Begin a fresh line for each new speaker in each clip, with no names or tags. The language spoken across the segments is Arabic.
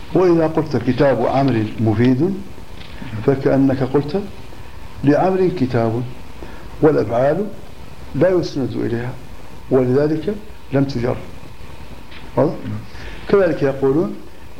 وإذا قلت كتاب عمرو مفيد فكأنك قلت لعمرو كتاب، والأفعال لا يسند إليها ولذلك لم تجر. كذلك يقولون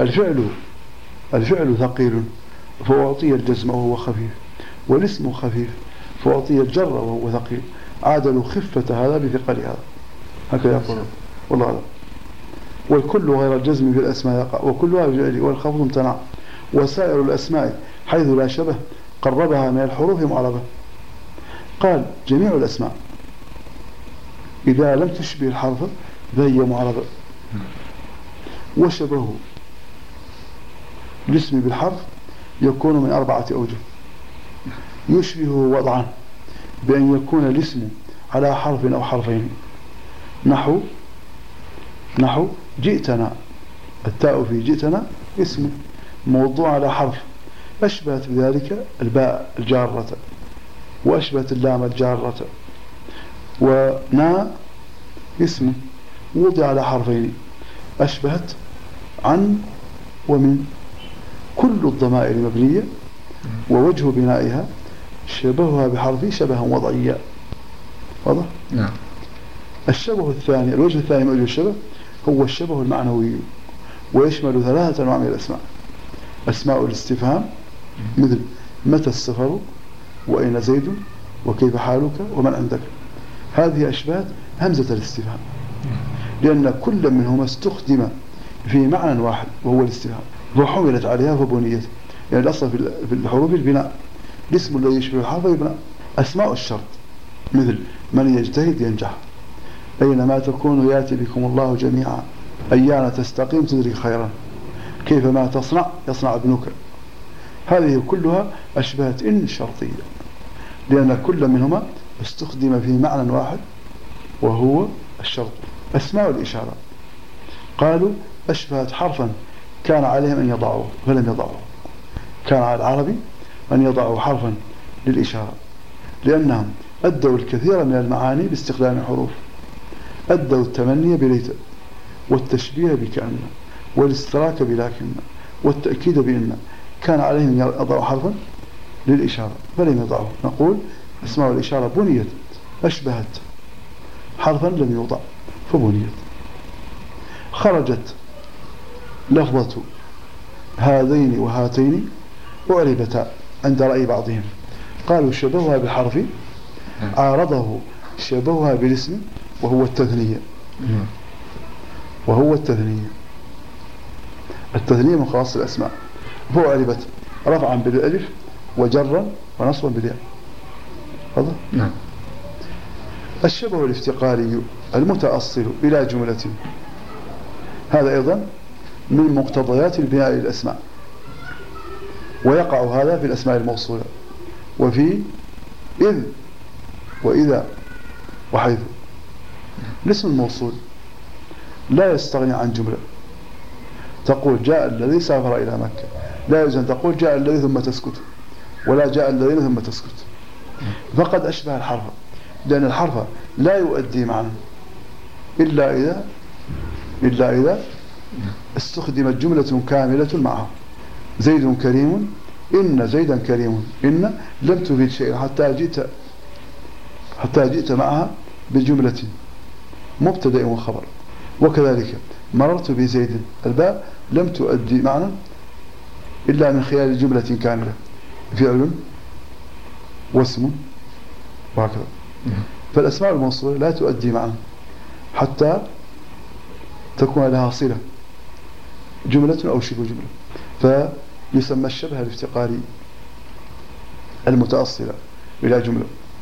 الفعل ثقيل فأعطي الجزم وهو خفيف، والاسم خفيف فأعطي الجر وهو ثقيل، عادلوا خفة هذا بثقل هذا، هكذا يقولون والله أعلم. والكل غير الجزم في الأسماء يقع، وكلها بفعل والخفض امتنع، وسائر الأسماء حيث لا شبه قربها من الحروف معربة. قال جميع الأسماء إذا لم تشبه الحرف فهي معربة. وشبه الاسم بالحرف يكون من 4 أوجه. يشبه وضعا بأن يكون الاسم على حرف أو حرفين، نحو جئتنا، التاء في جئتنا اسم موضوع على حرف، أشبهت بذلك الباء الجارة، وأشبهت اللام الجارة. ونا اسم وضع على حرفين، أشبهت عن ومن. كل الضمائر مبنية ووجه بنائها شبهها بحرف شبها وضعيا. واضح؟
نعم.
الشبه الثاني، الوجه الثاني من وجه الشبه هو الشبه المعنوي، ويشمل 3 أنواع من الأسماء. أسماء الاستفهام مثل متى السفر، وأين زيد، وكيف حالك، ومن عندك. هذه أشبهت همزة الاستفهام، لأن كل منهما استخدم في معنى واحد وهو الاستفهام، وحملت عليها فبنيت. يعني الأصل في الحروف البناء، الاسم الذي يشبه الحرف يبنى. أسماء الشرط مثل من يجتهد ينجح، أينما تكونوا يأتي بكم الله جميعا، أيان تستقيم تدرك خيرا، كيفما تصنع يصنع ابنك. هذه كلها أشبهت إن الشرطية، لأن كل منهما استخدم في معنى واحد وهو الشرط. أسماء الإشارة قالوا أشبهت حرفا كان عليهم أن يضعوه فلم يضعوه. كان على العربي أن يضعوا حرفا للإشارة، لأنهم أدوا الكثير من المعاني باستخدام الحروف. أدوا التمني بليت، والتشبيه بكأن، والاستراك بلكن، والتأكيد بإن. كان عليهم أن يضعوا حرفا للإشارة فلم يضعوه. نقول أسماء الإشارة بنيت، أشبهت حرفا لم يوضع فبنيت. خرجت لفظة هذين وهاتين أعربتا عند رأي بعضهم، قالوا شبهها بالحرف عارضه شبهها بالاسم وهو التثنية. التثنية من خواص الأسماء، فأعربت رفعا بالألف وجرا ونصبا بالياء. هذا
نعم.
الشبه الافتقاري المتأصل إلى جملة، هذا أيضا من مقتضيات البناء للأسماء، ويقع هذا في الأسماء الموصولة وفي إذ وإذا وحيث. الاسم الموصول لا يستغني عن جملة. تقول جاء الذي سافر إلى مكة، لا يجوز أن تقول جاء الذي ثم تسكت، ولا جاء الذين ثم تسكت، فقد أشبه الحرف، لأن الحرف لا يؤدي معنى إلا إذا استخدمت جملة كاملة معه. زيد كريم، إن زيدا كريم. إن لم تفيد شيئا حتى جئت معها بجملة مبتدأ وخبر. وكذلك مررت بزيد، الباء لم تؤدي معنى إلا من خلال جملة كاملة، فعل واسم وهكذا. فالأسماء الموصولة لا تؤدي معنى حتى تكون لها صلة، جملة أو شبه جملة، فيسمى الشبه الافتقاري المتأصل إلى جملة.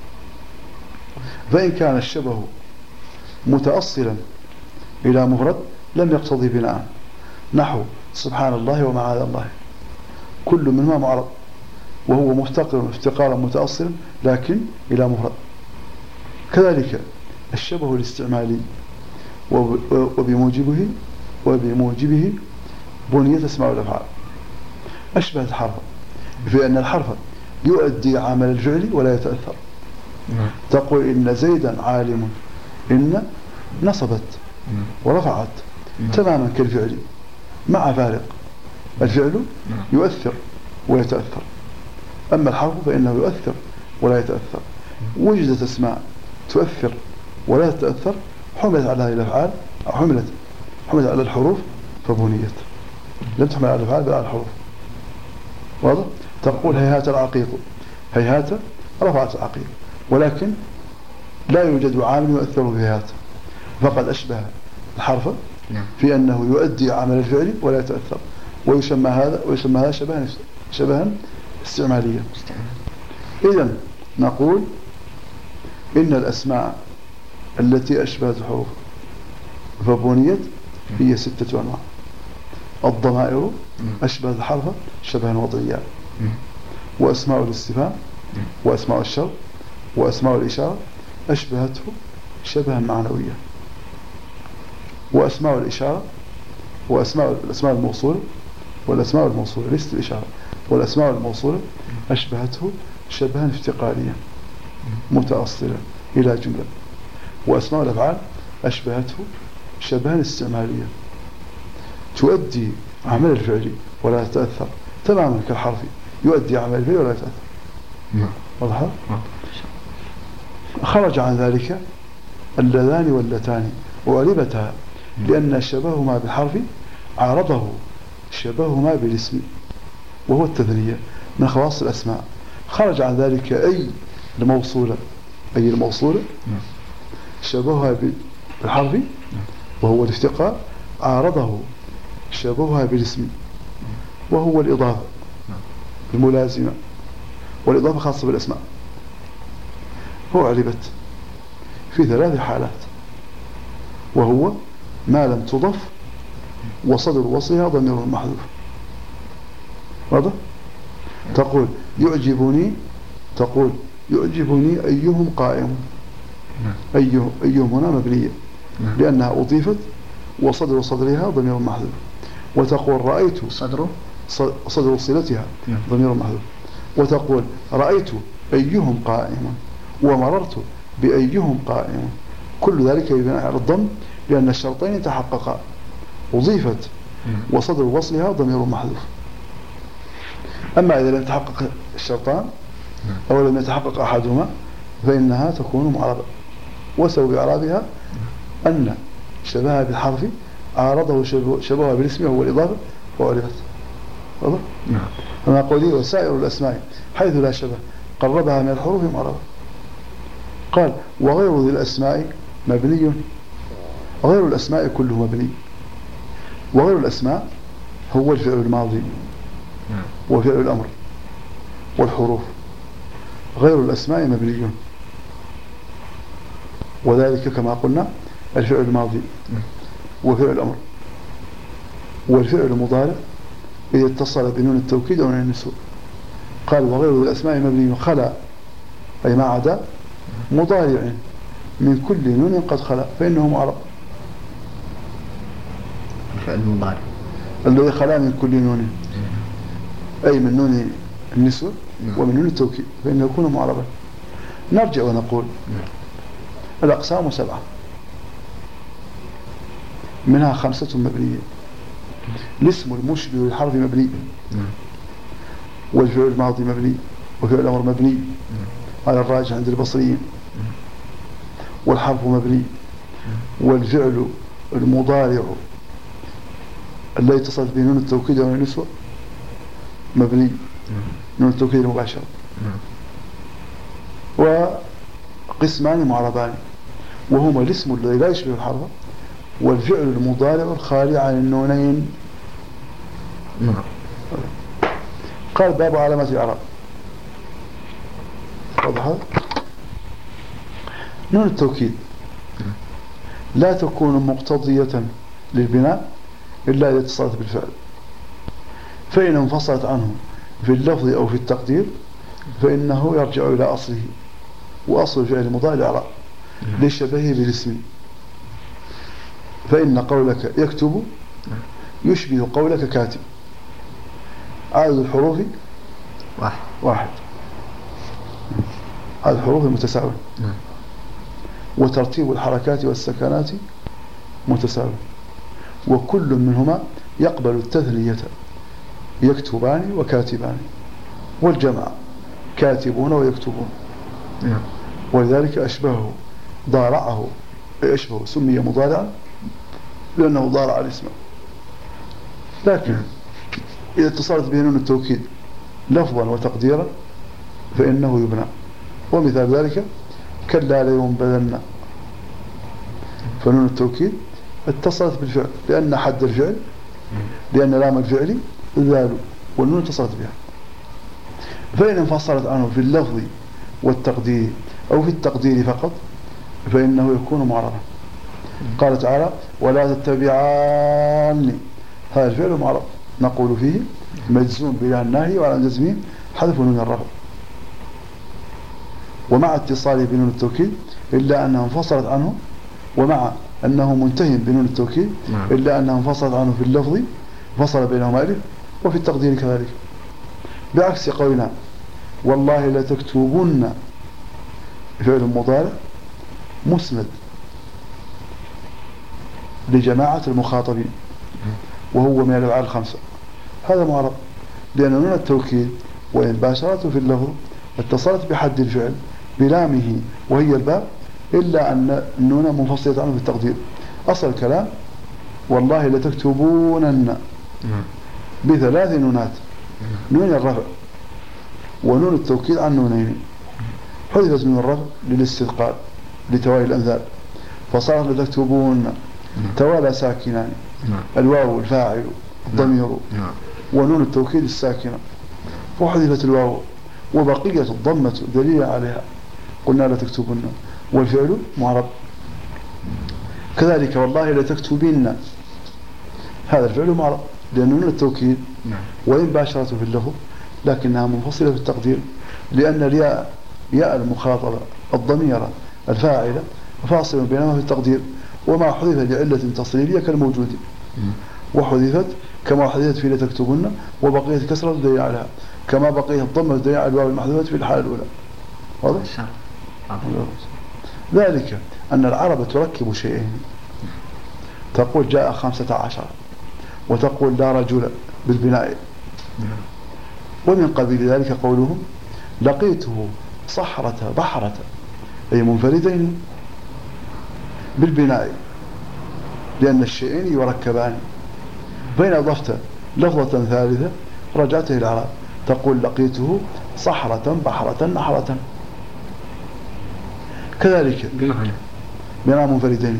فإن كان الشبه متأصلا إلى مفرد لم يقتضي بناء، نحو سبحان الله ومعاذ الله، كل منهما معرض وهو مفتقر افتقارا متأصلا لكن إلى مفرد. كذلك الشبه الاستعمالي وبموجبه بنيت أسماء الأفعال. أشبه الحرف في أن الحرف يؤدي عمل الفعل ولا يتأثر. تقول إن زيدا عالم، إن نصبت ورفعت تماما كالفعل مع فارق، الفعل يؤثر ويتأثر، أما الحرف فإنه يؤثر ولا يتأثر. وجدت أسماء تؤثر ولا تتأثر حملت على هذه الأفعال أو حملت على الحروف فبنيت، لم تحمل على الأفعال بل على الحروف. واضح؟ تقول هيهات العقيق، هيهات رفعت العقيق، ولكن لا يوجد عامل يؤثر في هيهات، فقد أشبه الحرف في أنه يؤدي عمل الفعل ولا يتأثر، ويسمى هذا شبها استعماليا. إذن نقول إن الأسماء التي أشبهت الحروف فبنيت هي 6 أنواع. الضمائر أشبهت الحرف شبها وضعيا، وأسماء الاستفهام وأسماء الشر وأسماء الإشارة أشبهته شبها معنويا، وأسماء الإشارة الأسماء الموصولة والأسماء الموصولة ليست الإشارة، والأسماء الموصولة أشبهته شبها افتقاريا متأصلا إلى جملة، وأسماء الأفعال أشبهته شبها استعماليا تؤدي عمل الفعل ولا تتأثر تماما كالحرف يؤدي عمل الفعل ولا يتأثر. واضح؟ خرج عن ذلك اللذان واللتان وغلبتها لأن شبههما بالحرف عارضه شبههما بالاسم وهو التثنية من خواص الأسماء. خرج عن ذلك أي الموصولة شبهها بالحرف وهو الافتقار عارضه شبهها بالاسم وهو الإضافة الملازمة، والإضافة خاصة بالأسماء. هو علبت في 3 حالات، وهو ما لم تضف وصدر وصلها ضمير محذوف. واضح؟ تقول يعجبني أيهم قائم، أيهم هنا مبنية لأنها أضيفت وصدرها ضمير محذوف. وتقول رأيت صدر وصلتها ضمير محذوف. وتقول رأيت أيهم قائم ومررت بأيهم قائم، كل ذلك بناء على الضم لأن الشرطين تحققا، أضيفت وصدر وصلها ضمير محذوف. أما إذا لم يتحقق الشرطان أو لم يتحقق أحدهما فإنها تكون معربة، وسبب إعرابها أن شبهها بالحرف عارضه شبهها بالاسم وهو الإضافة وعرفت. واضح؟ أما قوله وسائر الأسماء حيث لا شبه قربها من الحروف معربة. قال وغير ذي الأسماء مبني، غير الأسماء كله مبني. وغير الأسماء هو الفعل الماضي وفعل الأمر والحروف، غير الأسماء مبني، وذلك كما قلنا الفعل الماضي وفعل الأمر والفعل المضارع إذا اتصل بنون التوكيد أو نون النسوء. قال وغير الأسماء مبني خلا، أي ما عدا مضارع من كل نون قد خلا فإنه معرب.
الفعل المضارع
الذي خلا من كل نون أي من نون النسوة ومن نون التوكيد فإنه يكون معربا. نرجع ونقول الأقسام 7 منها 5 مبنية. الاسم المشبه للحرف مبني، والفعل الماضي مبني وفعل الأمر مبني على الراجح عند البصريين، والحرف مبني، والفعل المضارع الذي اتصلت به نون التوكيد ونون النسوة مبني، نون التوكيد المباشرة. وقسمان معربان وهما الاسم الذي لا يشبه الحرف والفعل المضارع الخالي عن النونين. قال باب علامات الإعراب. واضح؟ نون التوكيد لا تكون مقتضية للبناء إلا إذا اتصلت بالفعل، فإن انفصلت عنه في اللفظ أو في التقدير فإنه يرجع إلى أصله، وأصل الفعل المضارع الإعراب لشبهه بالاسم. فإن قولك يكتب يشبه قولك كاتب. عدد الحروف 1 عدد الحروف متساوي، وترتيب الحركات والسكنات متساوي، وكل منهما يقبل التثنية يكتبان وكاتبان، والجمع كاتبون ويكتبون، ولذلك أشبهه ضارعه أشبهه سمي مضارعا لأنه ضارع الاسم. لكن إذا اتصلت به نون التوكيد لفظا وتقديرا فإنه يبنى. ومثال ذلك كلا لينبذن، فنون التوكيد اتصلت بالفعل لأن حد الفعل، لأن لام الفعل ذال والنون اتصلت بها. فإن انفصلت عنه في اللفظ والتقدير أو في التقدير فقط فإنه يكون معربا. قال تعالى ولا تتبعاني، هذا الفعل معرب نقول فيه مجزوم بلا الناهي وعلى جزمه حذف نون الرفع، ومع اتصاله بنون التوكيد إلا أنها انفصلت عنه، ومع أنه منتهي بنون التوكيد إلا أنها انفصلت عنه في اللفظ فصل بينهما ألف، وفي التقدير كذلك. بعكس قولنا والله لتكتبن فعل مضارع مسند لجماعة المخاطبين وهو من الأفعال الخمسة، هذا معرب لأن نون التوكيد وإن باشرته في اللفظ اتصلت بحد الفعل بلامه وهي الباء، إلا أن النون منفصلة عنه في التقدير. أصل الكلام والله لتكتبونن بثلاث نونات، نون الرفع ونون التوكيد عن نونين، حذفت من الرفع للاستثقال لتوالي الأمثال فصارت لتكتبون توالى ساكنان، الواو الفاعل الضمير ونون التوكيد الساكنة، فحذفت الواو وبقية الضمة دليل عليها، قلنا لتكتبن والفعل معرب. كذلك والله لتكتبين، هذا الفعل معرب لأن نون التوكيد وإن باشرته في اللفظ لكنها منفصلة في التقدير، لأن الياء ياء المخاطبة الضميرة الفاعلة فاصل بينهما في التقدير، وما حذف لعلة تصريفية كالموجود، وحذفت كما حذفت في لتكتبن وبقيت كسرة دليل عليها، كما بقيت الضمة دليل على الواو المحذوفة في الحالة الأولى. واضح؟ ذلك أن العرب تركب شيئين، تقول جاء 15 وتقول لا رجل بالبناء، ومن قبيل ذلك قولهم لقيته صحرة بحرة أي منفردين بالبناء، لأن الشيئين يركبان، فإن أضفت لفظة ثالثة رجعته العرب تقول لقيته صحرة بحرة نحرة. كذلك بناء منفردين.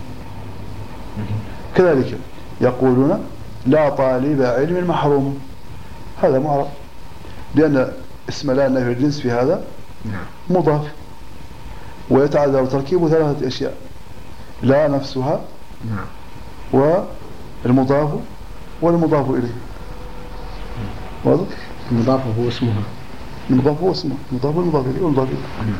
كذلك يقولون لا طالب علم محروم، هذا معرب لأن اسم لا النفي الجنس في هذا مضاف، ويتعذر تركيب ثلاثة أشياء، لا نفسها والمضاف والمضاف إليه. واضح؟
المضاف هو اسمها،
المضاف هو اسمه، المضاف والمضاف إليه والمضاف إليه.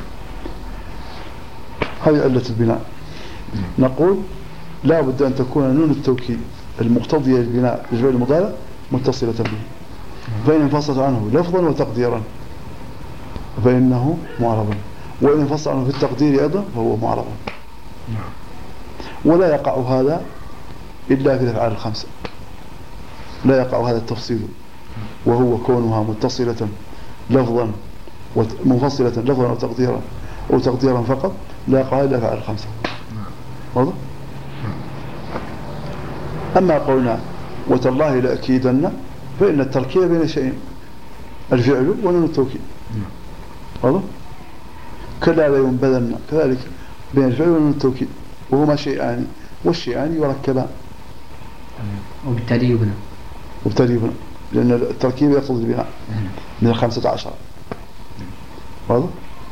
هذه علة البناء. نقول لا بد أن تكون نون التوكيد المقتضية للبناء بالفعل المضارع متصلة به، فإن انفصلت عنه لفظا وتقديرا فإنه معرب، وإن انفصل عنه في التقدير أيضا فهو معرب. ولا يقع هذا إلا في الأفعال الخمسة، لا يقع هذا التفصيل وهو كونها متصلة لفظا ومنفصلة لفظا وتقديرا أو تقديرا فقط، لا يقع إلا في الأفعال الخمسة. واضح؟ أما قولنا وتالله لأكيدن فإن التركيب بين شيئين، الفعل ونون التوكيد. واضح؟ كلا لينبذن كذلك بين الفعل ونون التوكيد، وهما شيئان والشيئان يركبان
وبالتالي يبنى،
وبالتالي يبنى لأن التركيب يقتضي البناء من 15. واضح؟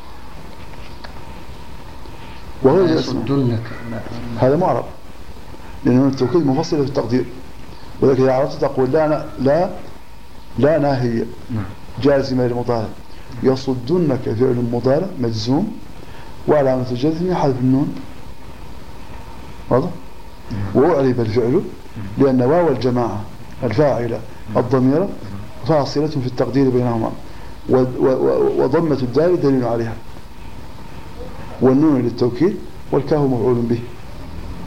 وهو يصدنك هذا معرب لأن التوكيد منفصل في التقدير، ولكن إذا عرفت تقول لا ناهية جازمة للمضارع، يصدنك فعل مضارع مجزوم وعلامة الجزم حذف النون. واضح؟ وأعرب الفعل لأن واو الجماعة الفاعلة الضميرة فاصلة في التقدير بينهما، وضمة الدال دليل عليها، والنون للتوكيد والكاف مفعول به.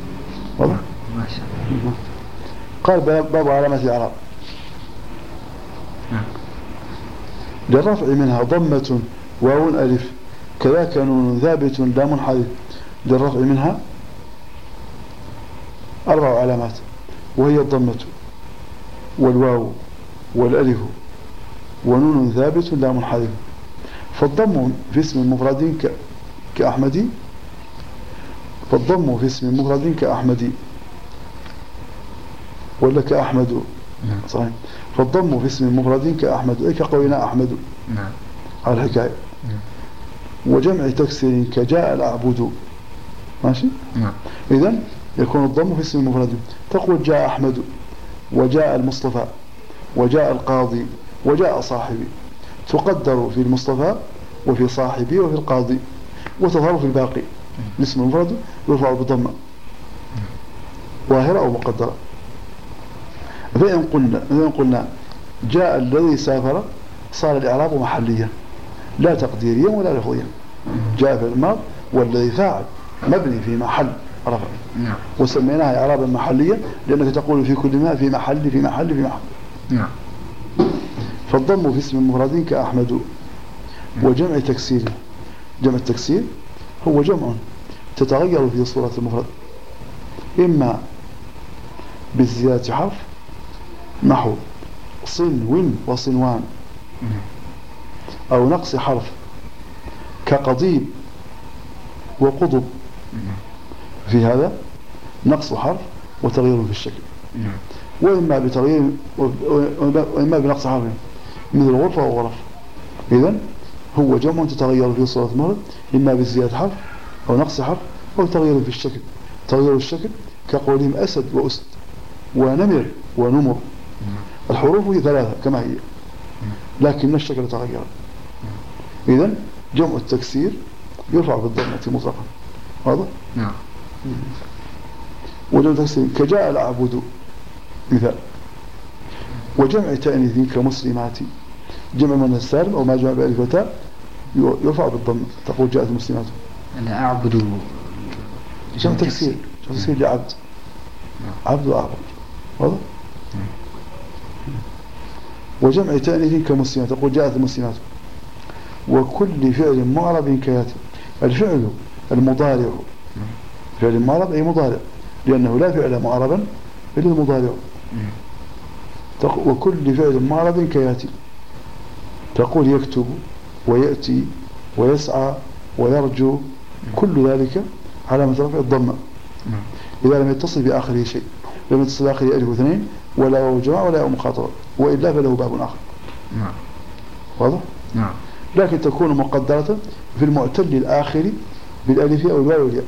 واضح؟
ما شاء الله.
قال باب علامة الإعراب. للرفع منها ضمة واو ألف كذاك نون ثابت لا منحرف. للرفع منها 4 علامات، وهي الضمة والواو والألف ونون ثابت لا منحرف. فالضم في اسم مفرد كأحمدي، فالضم في اسم مفرد كأحمدي ولا كأحمد صحيح. فالضم في اسم مفرد كأحمد أي كقولنا أحمد على الحكاية. وجمع تكسير كجاء الأعبد ماشي. إذن يكون الضم في اسم مفرد، تقول جاء أحمد وجاء المصطفى وجاء القاضي وجاء صاحبي، تقدر في المصطفى وفي صاحبي وفي القاضي، وتظهر في الباقي. الاسم المفرد يرفع بالضمة ظاهرة أو مقدرة. فإن قلنا جاء الذي سافر صار الإعراب محليا لا تقديريا ولا لفظيا. جاء في الماضي والذي فاعل مبني في محل رفع، وسميناها إعرابا محليا لأنك تقول في كل ما في محل في محل في محل. فالضم في اسم المفرد كأحمد. وجمع تكسير، جمع التكسير هو جمع تتغير في صورة المفرد إما بالزيادة حرف نحو صنو وصنوان، أو نقص حرف كقضيب وقضب، في هذا نقص حرف وتغيير في الشكل. وإما بتغيير وإما بنقص حرف مثل غرفة وغرف. إذن هو جمع تتغير في صورة المفرد إما بزيادة حرف أو نقص حرف أو تغيير في الشكل. تغيير الشكل كقولهم أسد وأسد ونمر ونمر، الحروف هي 3 كما هي لكن الشكل تغير. إذن جمع التكسير يرفع بالضمة مطلقا. واضح؟
نعم.
وجمع التكسير كجاء الأعبد مثال. وجمع تأنيث كمسلمات، جمع من السالم أو ما جمع بألف وتاء يرفع بالضمة، تقول جاءت المسلمات.
لا أعبد
جمع تكسير، جمع تكسير لعبد، عبد وأعبد. واضح؟ وجمع تأنيث كمسلمات تقول جاءت المسلمات. وكل فعل معرب كياتي، الفعل المضارع فعل معرب أي مضارع لأنه لا فعل معربا إلا المضارع. وكل فعل معرب كياتي تقول يكتب ويأتي ويسعى ويرجو، كل ذلك علامة رفع الضمة إذا لم يتصل بآخره شيء، لم يتصل بآخره ألف واثنين ولا واو جماعة ولا واو مخاطبة، وإلا فله باب آخر. واضح؟
نعم.
لكن تكون مقدرة في المعتل الآخر بالألف أو الواو والياء.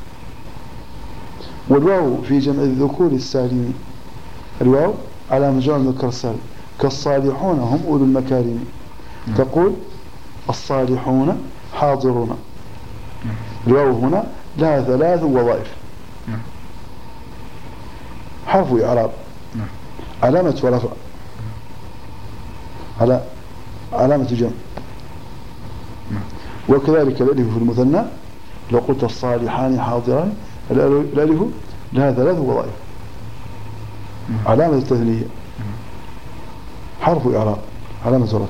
والواو في جمع الذكور السالم، الواو علامة جمع الذكر السالم كالصالحون هم أولو المكارم. تقول الصالحون حاضرون. الواو هنا لها 3 وظائف. حرف إعراب، علامة ورفع، علامة جمع. وكذلك الألف في المثنى لو قلت الصالحان حاضران، الألف لها 3 وظائف. علامة التثنية، حرف إعراب، علامة رفع.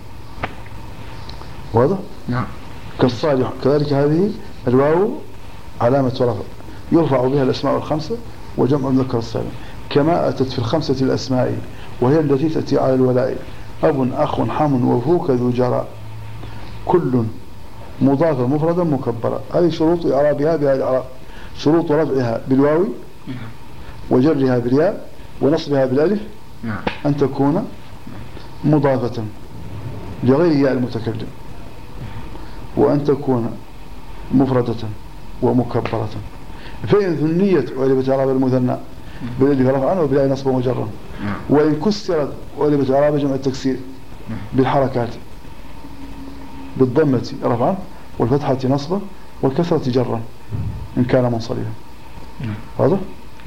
واضح؟
نعم.
كالصالح كذلك هذه الواو علامة رفع يرفع بها الأسماء الخمسة وجمع المذكر السالم، كما أتت في الخمسة الأسماء وهي التي تأتي على الولاء: أب أخ حم وفوك ذو جراء، كل مضافة مفردا مكبرا. هذه شروط إعرابها بهذا الإعراب: شروط رفعها بالواو وجرها بالياء ونصبها بالألف أن تكون مضافة لغير ياء المتكلم، وأن تكون مفردة ومكبرة. فإن ثنيت وألفت إعراب المثنى بالألف رفعا وبالياء نصبا وجرا، وإن كسرت وألفت إعراب جمع التكسير بالحركات بالضمة رفعا والفتحة نصبا والكسرة جرا إن كان منصرفا. واضح؟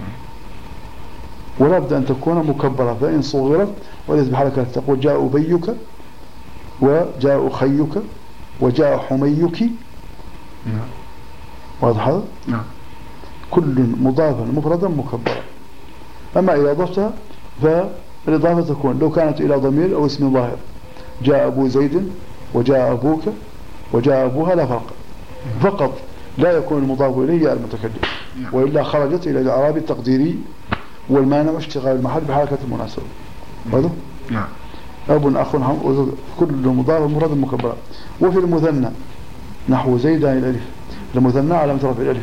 ولا بد أن تكون مكبرة، فإن صغرت وليست بحركات تقول جاء أبيك وجاء أخيك وجاء حميك. واضح هذا؟
نعم.
كل مضافا مفردا مكبرا. أما إذا أضفتها فالإضافة تكون لو كانت إلى ضمير أو اسم ظاهر جاء أبو زيد وجاء أبوك وجاء أبوها لا فرق، فقط لا يكون المضاف إليه المتكلم، وإلا خرجت إلى الإعراب التقديري، والمانع اشتغال المحل بحركة المناسبة. واضح؟
نعم.
أب أخ كل مضاف مراد مكبر. وفي المثنى نحو زيدان الألف، المثنى علامة رفع الألف،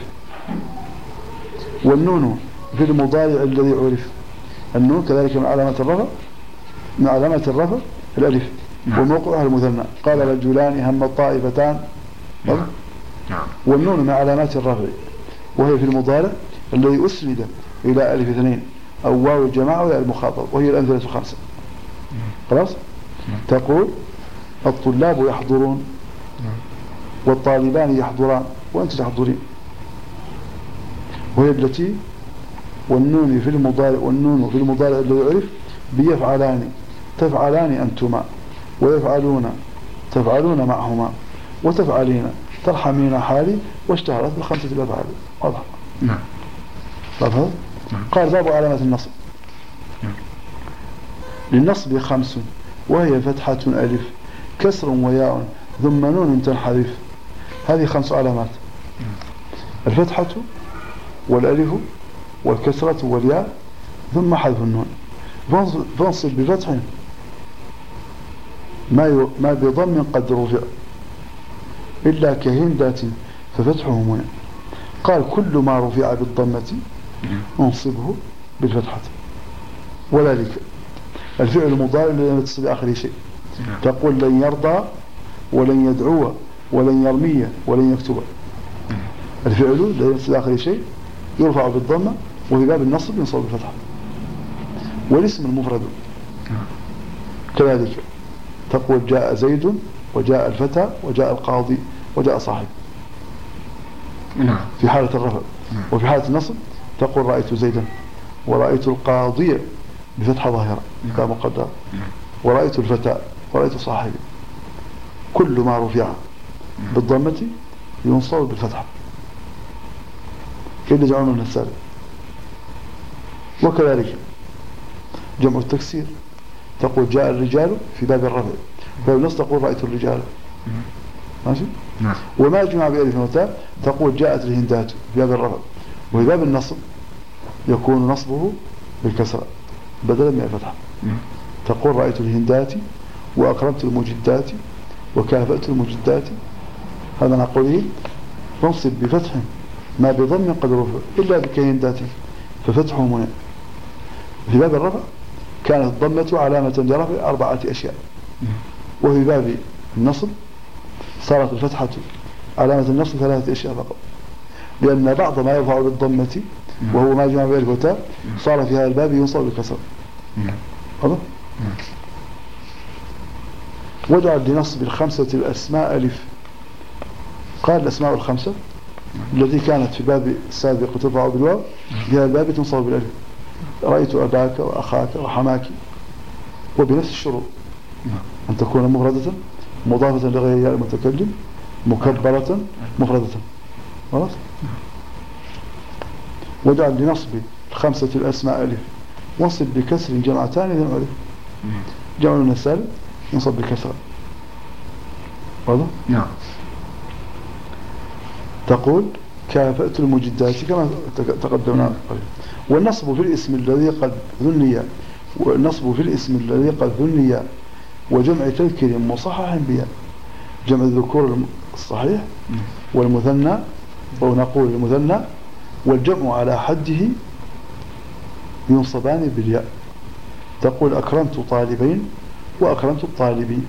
والنون في المضارع الذي عرف، النون كذلك من علامة الرفع، من علامة الرفع الألف، وموقعها المثنى. قال رجلان هم الطائفتان، والنون من علامات الرفع، وهي في المضارع الذي أسند إلى ألف اثنين أو واو الجماعة أو المخاطب، وهي الأمثلة 5. خلاص؟ تقول الطلاب يحضرون والطالبان يحضران وأنت تحضرين، وهي التي والنون في المضارع، والنون في المضارع الذي يعرف بيفعلان، تفعلان أنتما، ويفعلون تفعلون معهما، وتفعلين ترحمين حالي، واشتهرت ب5 الأفعال. واضح؟
نعم.
لفظ. قال باب علامة النصب. للنصب 5، وهي فتحة ألف كسر وياء ثم نون تنحذف. هذه 5 علامات: الفتحة والألف والكسرة والياء ثم حذف النون. فانصب بفتح ما بضم قد رفع إلا كهندات ففتحه منع. قال كل ما رفع بالضمة انصبه بالفتحة، وذلك الفعل المضارع الذي يتصل بآخره شيء. تقول لن يرضى ولن يدعو ولن يرمي ولن يكتب. الفعل الذي يتصل بآخره شيء يرفع بالضمة، وفي باب النصب ينصب بالفتحة. والاسم المفرد كذلك، تقول جاء زيد وجاء الفتى وجاء القاضي وجاء صاحب في حالة الرفع. وفي حالة النصب تقول رأيت زيدا ورأيت القاضي بفتحة ظاهرة لا مقدرة، ورأيت الفتى ورأيت صاحبي. كل ما رفع بالضمة ينصب بالفتحة كده جمع من السالب. وكذلك جمع التكسير، تقول جاء الرجال في باب الرفع، باب النصب تقول رأيت الرجال. ماشي؟ نعم. وما جمع بألف وتاء تقول جاءت الهندات في باب الرفع، وفي باب النصب يكون نصبه بالكسرة بدلا من الفتحة. تقول رأيت الهندات وأكرمت المجدات وكافأت المجدات. هذا نقوله ننصب بفتح ما بضم قد رفع إلا بكهندات ففتحه منع. في باب الرفع كانت الضمة علامة لرفع 4 أشياء، وفي باب النصب صارت الفتحة علامة النصب 3 أشياء فقط، لأن بعض ما يرفع بالضمة وهو ما جمع بألف وتاء صار في هذا الباب ينصب بالكسر. واضح؟ وجعل لنصب 5 الأسماء ألف. قال الأسماء 5 التي كانت في الباب السابق ترفع بالواو في هذا الباب تنصب بالألف. رأيت أباك وأخاك وحماك، وبنفس الشروط أن تكون مفردة مضافة لغير المتكلم مكبرة مفردة. خلاص؟ وجعل لنصب 5 الأسماء ألف وانصب بكسر جمعتان إذن ألف. جمع من السالب ينصب بكسر. واضح؟ نعم. تقول كافأت المجدات كما تقدمنا قبل. والنصب في الاسم الذي قد ذني، والنصب في الاسم الذي قد ذني وجمع تذكير مصحح بيا. جمع الذكور الصحيح والمثنى، ونقول المثنى والجمع على حده ينصبان بالياء. تقول أكرمت طالبين وأكرمت الطالبين.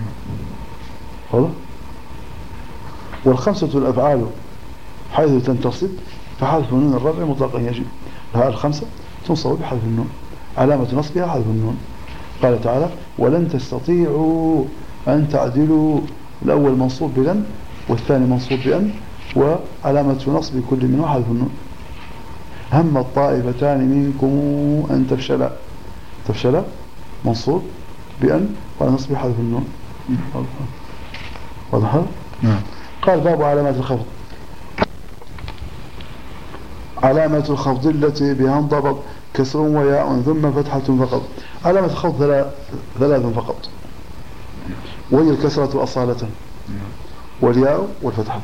والخمسة الأفعال حيث تنتصب فحذف نون الرفع مطلقا يجب. لها 5 تنصب بحذف النون، علامة نصبها حذف النون. قال تعالى ولن تستطيعوا أن تعدلوا. الأول منصوب بلن والثاني منصوب بأن، وعلامة نصب كل منها حذف النون. هم الطائفتان منكم أن تفشلا. تفشلا منصوب بأن ونصب حذف النون. واضح هذا؟ نعم. قال باب علامات الخفض. علامة الخفض التي بها انضبط كسر وياء ثم فتحة فقط. علامة الخفض 3 فقط. وهي الكسرة أصالة والياء والفتحة.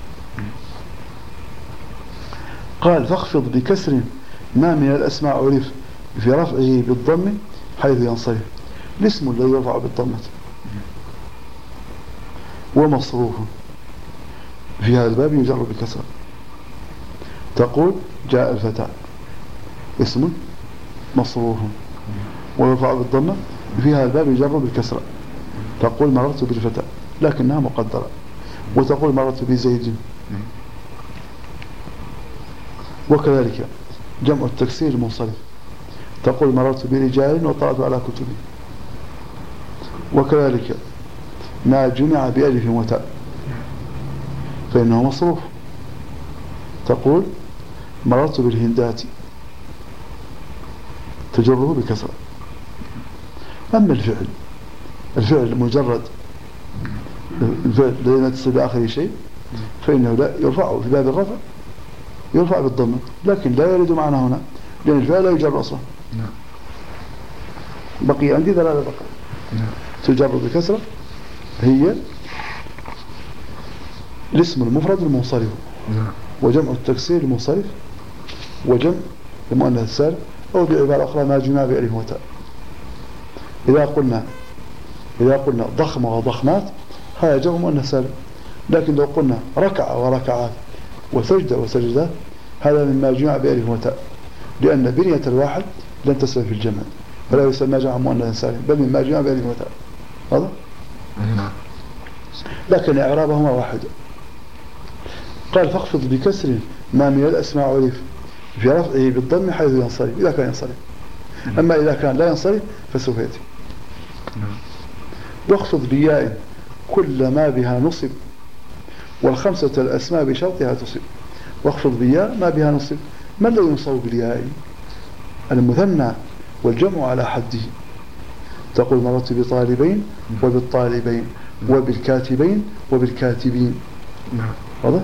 قال فاخفض بكسر ما من الأسماء عرف في رفعه بالضم حيث ينصرف. الاسم الذي يرفع بالضمة ومصروف في هذا الباب يجر بالكسر. تقول جاء الفتى اسم مصروف ويرفع بالضمة في هذا الباب يجر بالكسر. تقول مررت بالفتى لكنها مقدرة. وتقول مررت بزيد. وكذلك جمع التكسير المنصرف. تقول مررت برجال وطلعت على كتبي. وكذلك ما جمع بألف وتاء فإنه مصروف. تقول مررت بالهندات تجره بكسرة. أما الفعل مجرد الفعل الذي لا يتصل بآخر شيء فإنه لا يرفع في باب الرفع يرفع بالضمة لكن لا يرد معنا هنا لأن الفعل لا يجر أصلا. بقي عندي ثلاثة بقى تجر بكسرة هي الاسم المفرد المنصرف وجمع التكسير المنصرف وجمع المؤنث السالم أو بعبارة أخرى ما جمع بألف وتاء. إذا قلنا ضخمة وضخمات هذا جمع مؤنث سالم. لكن لو قلنا ركع وركعات وسجدة وسجدات هذا مما جمع بألف وتاء لأن بنية الواحد لن تسلم في الجمع فلا يسمى جمع مؤنث سالم بل مما جمع بألف وتاء. هذا لكن إعرابهما واحد. قال فاخفض بكسر ما من الأسماء عرف في رفعه بالضم حيث ينصرف إذا كان ينصرف. أما إذا كان لا ينصرف فسوف يأتي. واخفض بياء كل ما بها نصب والخمسة الأسماء بشرطها تصب. واخفض بياء ما بها نصب. ما الذي ينصب بالياء؟ المثنى والجمع على حده. تقول مررت بطالبين وبالطالبين وبالكاتبين وبالكاتبين. واضح؟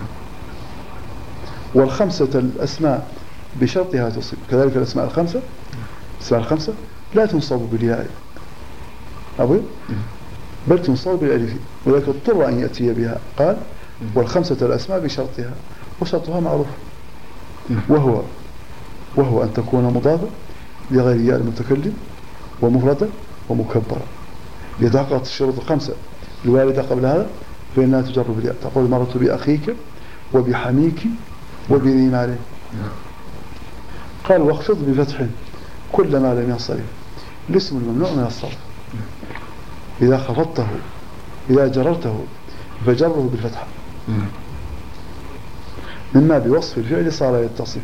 والخمسة الأسماء بشرطها تصب. كذلك الأسماء الخمسة لا تنصب بالياء بل تنصب بالألف ولكن اضطر أن يأتي بها. قال والخمسة الأسماء بشرطها وشرطها معروف وهو أن تكون مضافة لغير ياء المتكلم ومفردة ومكبرة. يتحقق الشروط الخمسة الواردة قبل هذا فإنها تجر بالياء. تقول مررت بأخيك وبحميك وبذي مال. قال واخفض بفتح كل ما لم ينصرف. الاسم الممنوع من الصرف إذا خفضته إذا جررته فجره بالفتحة مما بوصف الفعل صار يتصف.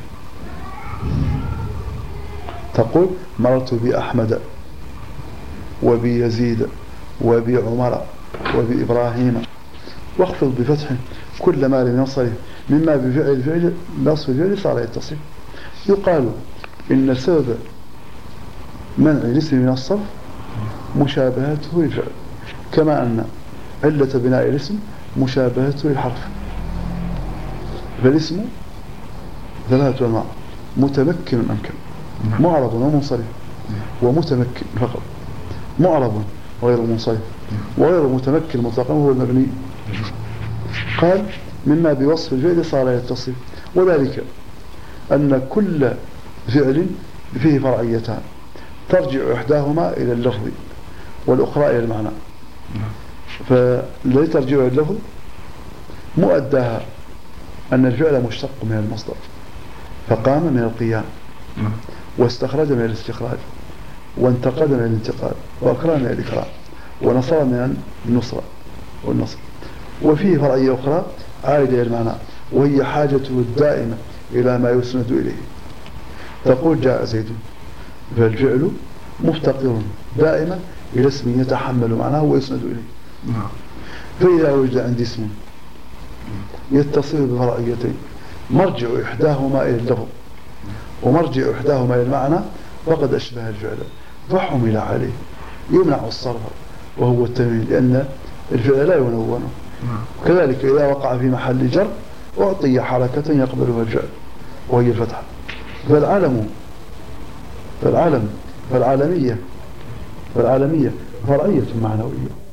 تقول مررت بأحمد وبيزيد وبعمر وبإبراهيم. واخفض بفتح كل ما لم ينصرف مما بفعل الفعل بوصف الفعل صار يتصف. يقال إن سبب منع الاسم من الصرف مشابهته للفعل كما أن علة بناء الاسم مشابهته للحرف. فالاسم ثلاثة أنواع: متمكن أمكن، معرب ومنصرف، ومتمكن فقط. معرب غير منصرف وغير متمكن مطلقا هو المبني. قال مما بوصف الفعل صار يتصف، وذلك أن كل فعل فيه فرعيتان ترجع إحداهما إلى اللفظ والأخرى إلى المعنى. فالذي ترجع إلى اللفظ مؤداها أن الفعل مشتق من المصدر، فقام من القيام، واستخرج من الاستخراج، وانتقد من الانتقاد، وأكرم من الإكرام، ونصر من النصر والنصر. وفيه فرعية أخرى عائدة إلى المعنى وهي حاجته الدائمة إلى ما يسند إليه. تقول جاء زيد، فالفعل مفتقر دائما إلى اسم يتحمل معناه ويسند إليه. فإذا وجد عندي اسم يتصل بفرعيتين مرجع إحداهما إلى اللفظ ومرجع إحداهما إلى المعنى فقد أشبه الفعل فحمل عليه، يمنع الصرف وهو التنوين لأن الفعل لا ينونه. كذلك إذا وقع في محل جر أعطي حركة يقبلها الفعل وهي الفتحة. فالعالمية فرعية معنوية.